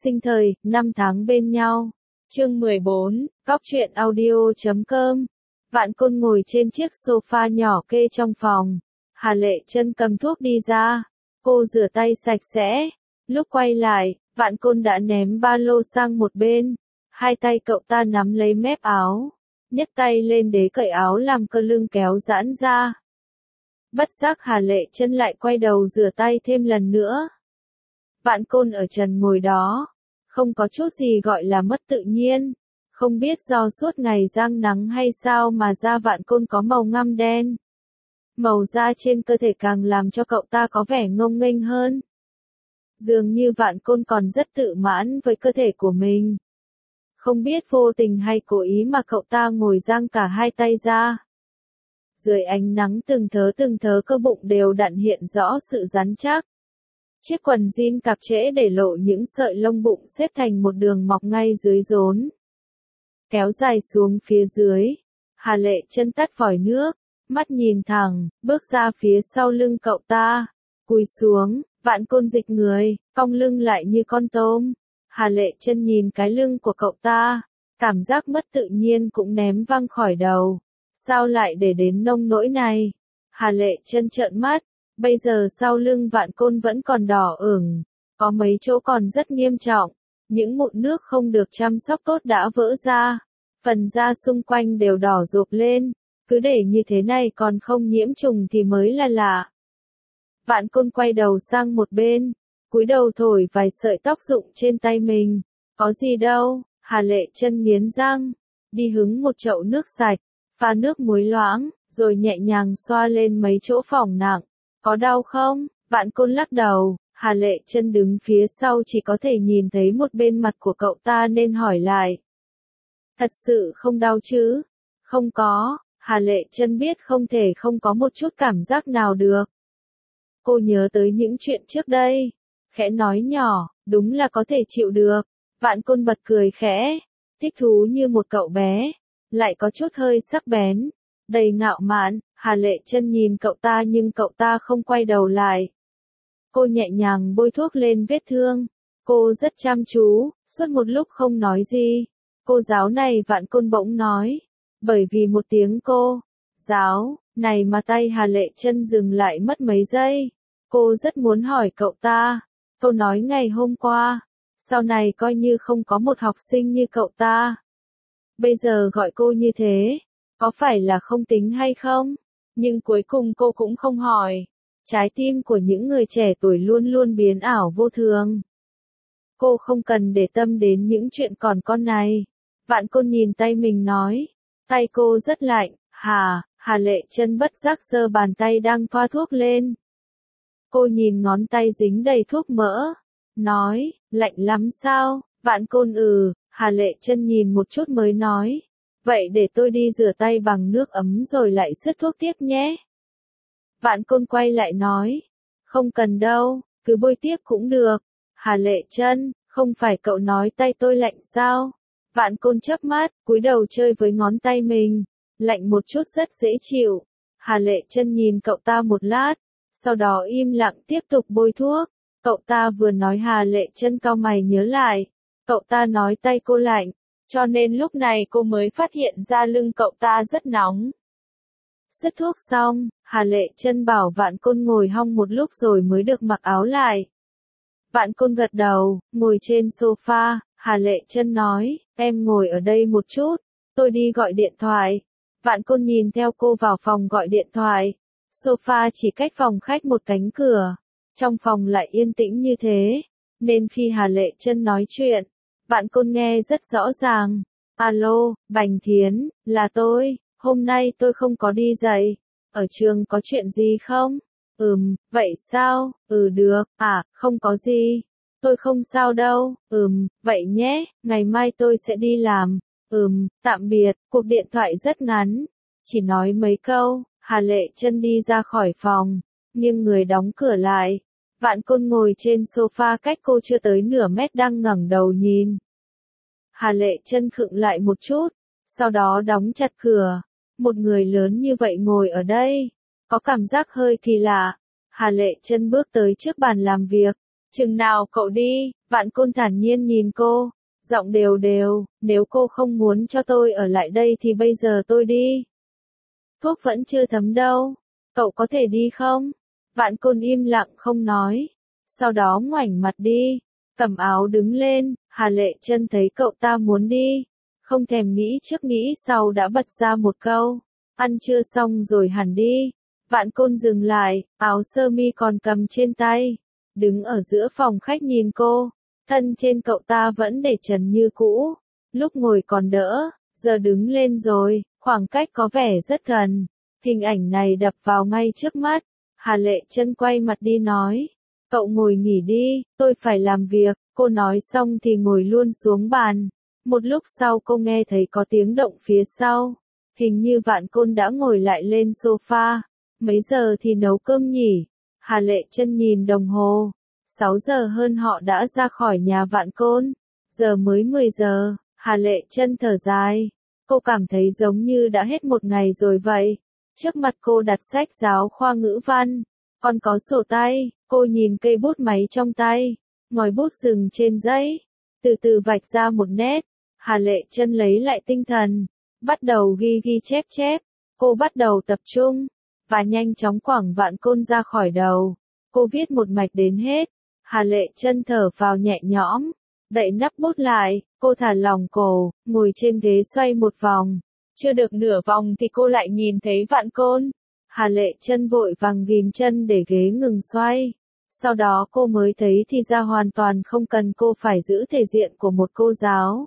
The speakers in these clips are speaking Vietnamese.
sinh thời, năm tháng bên nhau. Chương 14, Cóc truyện audio.com. Vạn Côn ngồi trên chiếc sofa nhỏ kê trong phòng. Hà Lệ Chân cầm thuốc đi ra. Cô rửa tay sạch sẽ. Lúc quay lại, Vạn Côn đã ném ba lô sang một bên. Hai tay cậu ta nắm lấy mép áo. Nhấc tay lên đế cởi áo làm cơ lưng kéo giãn ra. Bất giác Hà Lệ Chân lại quay đầu rửa tay thêm lần nữa. Vạn Côn ở trần ngồi đó. Không có chút gì gọi là mất tự nhiên. Không biết do suốt ngày giang nắng hay sao mà da Vạn Côn có màu ngăm đen. Màu da trên cơ thể càng làm cho cậu ta có vẻ ngông nghênh hơn. Dường như Vạn Côn còn rất tự mãn với cơ thể của mình. Không biết vô tình hay cố ý mà cậu ta ngồi giang cả hai tay ra. Dưới ánh nắng từng thớ cơ bụng đều đặn hiện rõ sự rắn chắc. Chiếc quần jean cạp trễ để lộ những sợi lông bụng xếp thành một đường mọc ngay dưới rốn. Kéo dài xuống phía dưới. Hà Lệ Chân tắt vòi nước, mắt nhìn thẳng, bước ra phía sau lưng cậu ta. Cúi xuống, Vạn Côn dịch người, cong lưng lại như con tôm. Hà Lệ Chân nhìn cái lưng của cậu ta, cảm giác mất tự nhiên cũng ném văng khỏi đầu. Sao lại để đến nông nỗi này? Hà Lệ Chân trợn mắt, bây giờ sau lưng Vạn Côn vẫn còn đỏ ửng, có mấy chỗ còn rất nghiêm trọng, những mụn nước không được chăm sóc tốt đã vỡ ra, phần da xung quanh đều đỏ rộp lên, cứ để như thế này còn không nhiễm trùng thì mới là lạ. Vạn Côn quay đầu sang một bên, cúi đầu thổi vài sợi tóc rụng trên tay mình. Có gì đâu, Hà Lệ Chân nghiến răng, đi hứng một chậu nước sạch, pha nước muối loãng, rồi nhẹ nhàng xoa lên mấy chỗ phỏng nặng. Có đau không? Vạn Côn lắc đầu, Hà Lệ Chân đứng phía sau chỉ có thể nhìn thấy một bên mặt của cậu ta nên hỏi lại. Thật sự không đau chứ? Không có, Hà Lệ Chân biết không thể không có một chút cảm giác nào được. Cô nhớ tới những chuyện trước đây, khẽ nói nhỏ, đúng là có thể chịu được. Vạn Côn bật cười khẽ, thích thú như một cậu bé, lại có chút hơi sắc bén, đầy ngạo mạn. Hà Lệ Chân nhìn cậu ta nhưng cậu ta không quay đầu lại. Cô nhẹ nhàng bôi thuốc lên vết thương. Cô rất chăm chú, suốt một lúc không nói gì. Cô giáo này, Vạn Côn bỗng nói. Bởi vì một tiếng cô giáo này mà tay Hà Lệ Chân dừng lại mất mấy giây. Cô rất muốn hỏi cậu ta. Câu nói ngày hôm qua. Sau này coi như không có một học sinh như cậu ta. Bây giờ gọi cô như thế. Có phải là không tính hay không? Nhưng cuối cùng cô cũng không hỏi. Trái tim của những người trẻ tuổi luôn luôn biến ảo vô thường. Cô không cần để tâm đến những chuyện còn con này. Vạn Côn nhìn tay mình nói. Tay cô rất lạnh. Hà Lệ Chân bất giác giơ bàn tay đang thoa thuốc lên. Cô nhìn ngón tay dính đầy thuốc mỡ. Nói, lạnh lắm sao? Vạn Côn Hà Lệ Chân nhìn một chút mới nói. Vậy để tôi đi rửa tay bằng nước ấm rồi lại xức thuốc tiếp nhé. Vạn Côn quay lại nói. Không cần đâu, cứ bôi tiếp cũng được. Hà Lệ Chân, không phải cậu nói tay tôi lạnh sao? Vạn Côn chớp mắt, cúi đầu chơi với ngón tay mình. Lạnh một chút rất dễ chịu. Hà Lệ Chân nhìn cậu ta một lát, sau đó im lặng tiếp tục bôi thuốc. Cậu ta vừa nói Hà Lệ Chân cau mày nhớ lại. Cậu ta nói tay cô lạnh. Cho nên lúc này cô mới phát hiện ra lưng cậu ta rất nóng. Xức thuốc xong, Hà Lệ Chân bảo Vạn Côn ngồi hong một lúc rồi mới được mặc áo lại. Vạn Côn gật đầu, ngồi trên sofa, Hà Lệ Chân nói, em ngồi ở đây một chút, tôi đi gọi điện thoại. Vạn Côn nhìn theo cô vào phòng gọi điện thoại. Sofa chỉ cách phòng khách một cánh cửa. Trong phòng lại yên tĩnh như thế, nên khi Hà Lệ Chân nói chuyện, Vạn Côn nghe rất rõ ràng. Alo, Bành Thiến, là tôi, hôm nay tôi không có đi dạy. Ở trường có chuyện gì không? Vậy sao? Được, không có gì. Tôi không sao đâu. Vậy nhé, ngày mai tôi sẽ đi làm. Tạm biệt. Cuộc điện thoại rất ngắn, chỉ nói mấy câu. Hà Lệ Chân đi ra khỏi phòng, nghiêng người đóng cửa lại. Vạn Côn ngồi trên sofa cách cô chưa tới nửa mét đang ngẩng đầu nhìn. Hà Lệ Chân khựng lại một chút, sau đó đóng chặt cửa. Một người lớn như vậy ngồi ở đây, có cảm giác hơi kỳ lạ. Hà Lệ Chân bước tới trước bàn làm việc, Chừng nào cậu đi, Vạn Côn thản nhiên nhìn cô, giọng đều đều, nếu cô không muốn cho tôi ở lại đây thì bây giờ tôi đi. Thuốc vẫn chưa thấm đâu, cậu có thể đi không? Vạn Côn im lặng không nói, sau đó ngoảnh mặt đi, cầm áo đứng lên. Hà Lệ Chân thấy cậu ta muốn đi, không thèm nghĩ trước nghĩ sau đã bật ra một câu, ăn chưa xong rồi hẳn đi. Vạn Côn dừng lại, áo sơ mi còn cầm trên tay, đứng ở giữa phòng khách nhìn cô, thân trên cậu ta vẫn để trần như cũ, lúc ngồi còn đỡ, giờ đứng lên rồi, khoảng cách có vẻ rất gần, hình ảnh này đập vào ngay trước mắt. Hà Lệ Chân quay mặt đi nói, cậu ngồi nghỉ đi, tôi phải làm việc. Cô nói xong thì ngồi luôn xuống bàn. Một lúc sau cô nghe thấy có tiếng động phía sau. Hình như Vạn Côn đã ngồi lại lên sofa. Mấy giờ thì nấu cơm nhỉ? Hà Lệ Chân nhìn đồng hồ. 6 giờ hơn họ đã ra khỏi nhà Vạn Côn. Giờ mới 10 giờ. Hà Lệ Chân thở dài. Cô cảm thấy giống như đã hết một ngày rồi vậy. Trước mặt cô đặt sách giáo khoa ngữ văn. Còn có sổ tay. Cô nhìn cây bút máy trong tay. Ngòi bút dừng trên giấy, từ từ vạch ra một nét. Hà Lệ Chân lấy lại tinh thần, bắt đầu ghi ghi chép chép. Cô bắt đầu tập trung, và nhanh chóng quẳng Vạn Côn ra khỏi đầu. Cô viết một mạch đến hết. Hà Lệ Chân thở phào nhẹ nhõm, đậy nắp bút lại, cô thả lỏng cổ, ngồi trên ghế xoay một vòng. Chưa được nửa vòng thì cô lại nhìn thấy Vạn Côn. Hà Lệ Chân vội vàng ghim chân để ghế ngừng xoay. Sau đó cô mới thấy thì ra hoàn toàn không cần cô phải giữ thể diện của một cô giáo.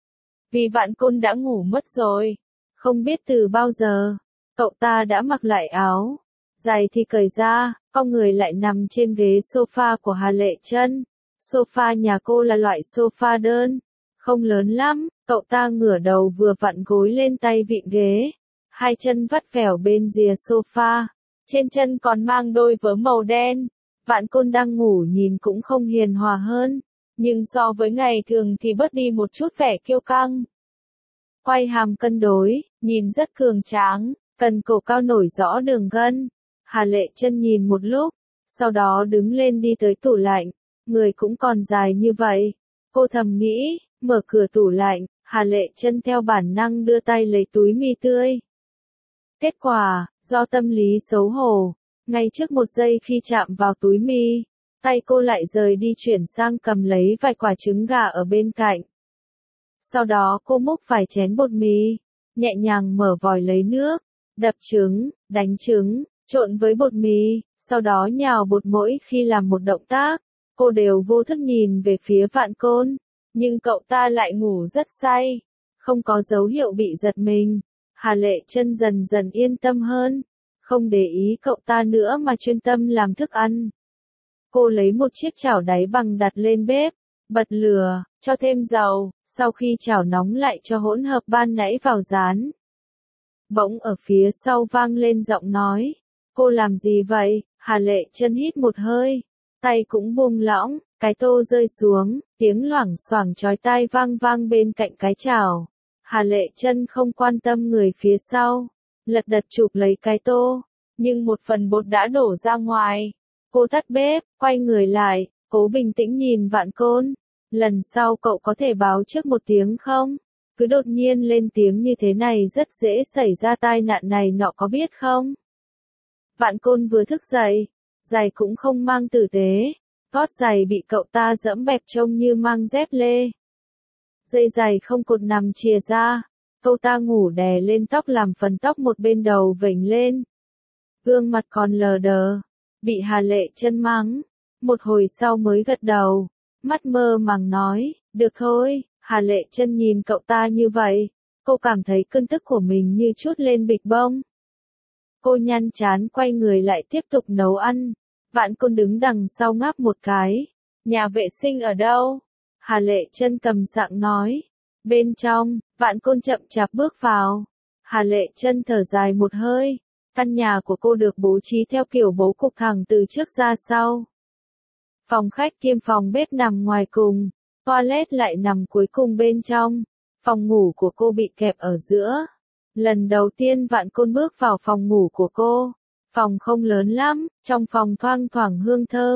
Vì Vạn Côn đã ngủ mất rồi. Không biết từ bao giờ, cậu ta đã mặc lại áo. Giày thì cởi ra, con người lại nằm trên ghế sofa của Hà Lệ Chân. Sofa nhà cô là loại sofa đơn, không lớn lắm, cậu ta ngửa đầu vừa vặn gối lên tay vịn ghế. Hai chân vắt vẻo bên rìa sofa, trên chân còn mang đôi vớ màu đen. Vạn Côn đang ngủ nhìn cũng không hiền hòa hơn, nhưng so với ngày thường thì bớt đi một chút vẻ kiêu căng. Quay hàm cân đối, nhìn rất cường tráng, cần cổ cao nổi rõ đường gân. Hà Lệ Chân nhìn một lúc, sau đó đứng lên đi tới tủ lạnh, người cũng còn dài như vậy. Cô thầm nghĩ, mở cửa tủ lạnh, Hà Lệ Chân theo bản năng đưa tay lấy túi mì tươi. Kết quả, do tâm lý xấu hổ, ngay trước một giây khi chạm vào túi mì, tay cô lại rời đi chuyển sang cầm lấy vài quả trứng gà ở bên cạnh. Sau đó cô múc vài chén bột mì, nhẹ nhàng mở vòi lấy nước, đập trứng, đánh trứng, trộn với bột mì, sau đó nhào bột mỗi khi làm một động tác. Cô đều vô thức nhìn về phía Vạn Côn, nhưng cậu ta lại ngủ rất say, không có dấu hiệu bị giật mình. Hà Lệ Chân dần dần yên tâm hơn, không để ý cậu ta nữa mà chuyên tâm làm thức ăn. Cô lấy một chiếc chảo đáy bằng đặt lên bếp, bật lửa, cho thêm dầu, sau khi chảo nóng lại cho hỗn hợp ban nãy vào rán. Bỗng ở phía sau vang lên giọng nói, cô làm gì vậy? Hà Lệ Chân hít một hơi, tay cũng buông lỏng, cái tô rơi xuống, tiếng loảng xoảng chói tai vang vang bên cạnh cái chảo. Hà Lệ Chân không quan tâm người phía sau, lật đật chụp lấy cái tô, nhưng một phần bột đã đổ ra ngoài. Cô tắt bếp, quay người lại, cố bình tĩnh nhìn Vạn Côn. Lần sau cậu có thể báo trước một tiếng không? Cứ đột nhiên lên tiếng như thế này rất dễ xảy ra tai nạn này nọ có biết không? Vạn Côn vừa thức dậy, giày cũng không mang tử tế, gót giày bị cậu ta giẫm bẹp trông như mang dép lê. Dây giày không cột nằm chìa ra, cậu ta ngủ đè lên tóc làm phần tóc một bên đầu vểnh lên. Gương mặt còn lờ đờ, bị Hà Lệ Chân mắng, một hồi sau mới gật đầu, mắt mơ màng nói, được thôi. Hà Lệ Chân nhìn cậu ta như vậy, cô cảm thấy cơn tức của mình như trút lên bịch bông. Cô nhăn trán quay người lại tiếp tục nấu ăn. Vạn Côn đứng đằng sau ngáp một cái. Nhà vệ sinh ở đâu? Hà Lệ Chân cầm sạng nói. Bên trong. Vạn Côn chậm chạp bước vào. Hà Lệ Chân thở dài một hơi. Căn nhà của cô được bố trí theo kiểu bố cục thẳng từ trước ra sau. Phòng khách kiêm phòng bếp nằm ngoài cùng, toilet lại nằm cuối cùng bên trong. Phòng ngủ của cô bị kẹp ở giữa. Lần đầu tiên Vạn Côn bước vào phòng ngủ của cô. Phòng không lớn lắm, trong phòng thoang thoảng hương thơm.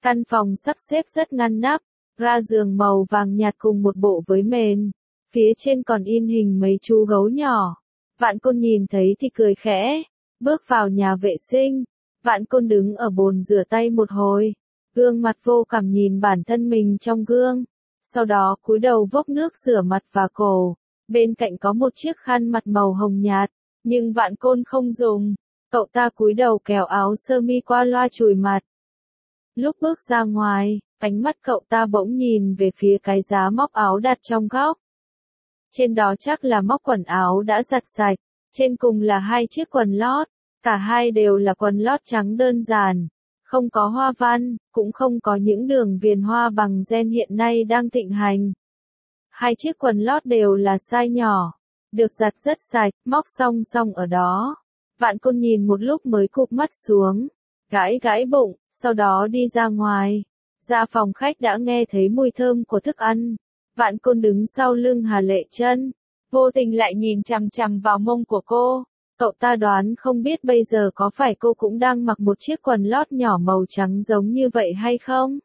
Căn phòng sắp xếp rất ngăn nắp, ra giường màu vàng nhạt cùng một bộ với mền, phía trên còn in hình mấy chú gấu nhỏ. Vạn Côn nhìn thấy thì cười khẽ, bước vào nhà vệ sinh. Vạn Côn đứng ở bồn rửa tay một hồi, gương mặt vô cảm nhìn bản thân mình trong gương, sau đó cúi đầu vốc nước rửa mặt và cổ. Bên cạnh có một chiếc khăn mặt màu hồng nhạt, nhưng Vạn Côn không dùng. Cậu ta cúi đầu kéo áo sơ mi qua loa chùi mặt. Lúc bước ra ngoài, ánh mắt cậu ta bỗng nhìn về phía cái giá móc áo đặt trong góc. Trên đó chắc là móc quần áo đã giặt sạch, trên cùng là hai chiếc quần lót, cả hai đều là quần lót trắng đơn giản, không có hoa văn, cũng không có những đường viền hoa bằng gen hiện nay đang thịnh hành. Hai chiếc quần lót đều là size nhỏ, được giặt rất sạch, móc song song ở đó. Vạn Côn nhìn một lúc mới cụp mắt xuống, gãi gãi bụng, sau đó đi ra ngoài. Ra phòng khách đã nghe thấy mùi thơm của thức ăn. Vạn Côn đứng sau lưng Hà Lệ Chân, vô tình lại nhìn chằm chằm vào mông của cô. Cậu ta đoán không biết bây giờ có phải cô cũng đang mặc một chiếc quần lót nhỏ màu trắng giống như vậy hay không?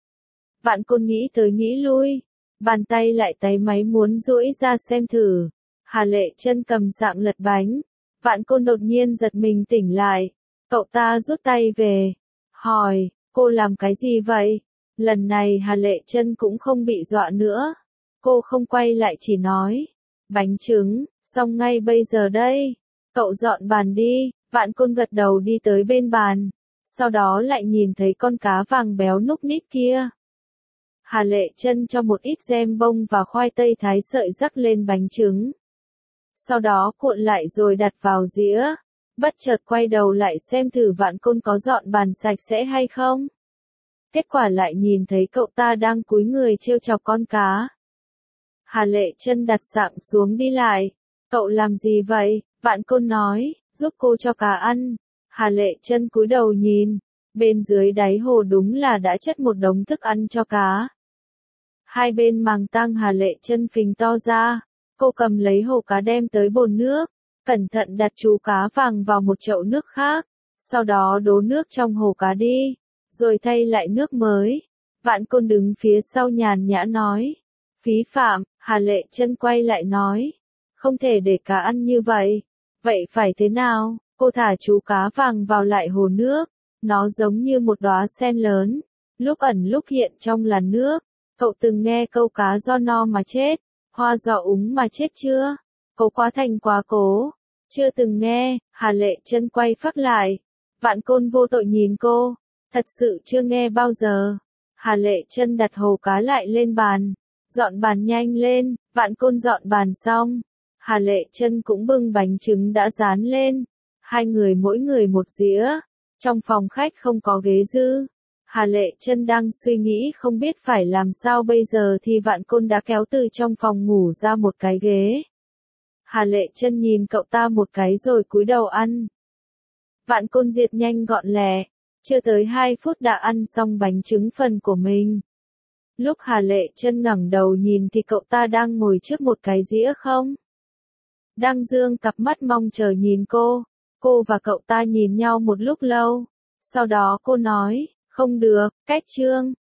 Vạn Côn nghĩ tới nghĩ lui, bàn tay lại táy máy muốn duỗi ra xem thử. Hà Lệ Chân cầm sạng lật bánh. Vạn Côn đột nhiên giật mình tỉnh lại. Cậu ta rút tay về, hỏi, cô làm cái gì vậy? Lần này Hà Lệ Chân cũng không bị dọa nữa. Cô không quay lại chỉ nói, bánh trứng, xong ngay bây giờ đây. Cậu dọn bàn đi. Vạn Côn gật đầu đi tới bên bàn. Sau đó lại nhìn thấy con cá vàng béo núc ních kia. Hà Lệ Chân cho một ít gem bông và khoai tây thái sợi rắc lên bánh trứng. Sau đó cuộn lại rồi đặt vào dĩa. Bất chợt quay đầu lại xem thử Vạn Côn có dọn bàn sạch sẽ hay không. Kết quả lại nhìn thấy cậu ta đang cúi người trêu chọc con cá. Hà Lệ Chân đặt sạng xuống đi lại. Cậu làm gì vậy? Vạn Côn nói, giúp cô cho cá ăn. Hà Lệ Chân cúi đầu nhìn. Bên dưới đáy hồ đúng là đã chất một đống thức ăn cho cá. Hai bên màng tang Hà Lệ Chân phình to ra. Cô cầm lấy hồ cá đem tới bồn nước. Cẩn thận đặt chú cá vàng vào một chậu nước khác. Sau đó đổ nước trong hồ cá đi. Rồi thay lại nước mới. Vạn Côn đứng phía sau nhàn nhã nói. Phí phạm. Hà Lệ Chân quay lại nói. Không thể để cá ăn như vậy. Vậy phải thế nào? Cô thả chú cá vàng vào lại hồ nước. Nó giống như một đóa sen lớn. Lúc ẩn lúc hiện trong làn nước. Cậu từng nghe câu cá do no mà chết, hoa do úng mà chết chưa? Cố quá thành quá cố. Chưa từng nghe. Hà Lệ Chân quay phát lại. Vạn Côn vô tội nhìn cô. Thật sự chưa nghe bao giờ. Hà Lệ Chân đặt hồ cá lại lên bàn. Dọn bàn nhanh lên. Vạn Côn dọn bàn xong. Hà Lệ Chân cũng bưng bánh trứng đã rán lên. Hai người mỗi người một dĩa. Trong phòng khách không có ghế dư. Hà Lệ Chân đang suy nghĩ không biết phải làm sao bây giờ thì Vạn Côn đã kéo từ trong phòng ngủ ra một cái ghế. Hà Lệ Chân nhìn cậu ta một cái rồi cúi đầu ăn. Vạn Côn diệt nhanh gọn lẹ. Chưa tới 2 phút đã ăn xong bánh trứng phần của mình. Lúc Hà Lệ Chân ngẩng đầu nhìn thì cậu ta đang ngồi trước một cái dĩa không. Đang dương cặp mắt mong chờ nhìn cô. Cô và cậu ta nhìn nhau một lúc lâu. Sau đó cô nói, không được, cách chương.